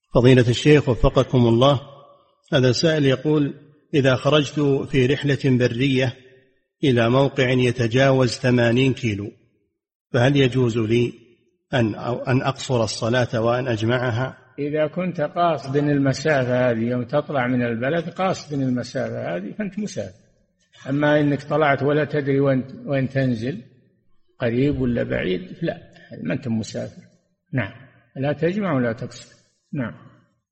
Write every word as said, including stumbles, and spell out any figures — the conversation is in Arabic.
فضيلة الشيخ وفقكم الله، هذا سائل يقول: إذا خرجت في رحلة برية إلى موقع يتجاوز ثمانين كيلو، فهل يجوز لي أن أن أقصر الصلاة وأن أجمعها؟ إذا كنت قاصد المسافة هذه يوم تطلع من البلد، قاصد المسافة هذه، فأنت مسافر. أما إنك طلعت ولا تدري وين وين تنزل، قريب ولا بعيد، لا، ما أنت مسافر. نعم، لا تجمع ولا تقصر. نعم.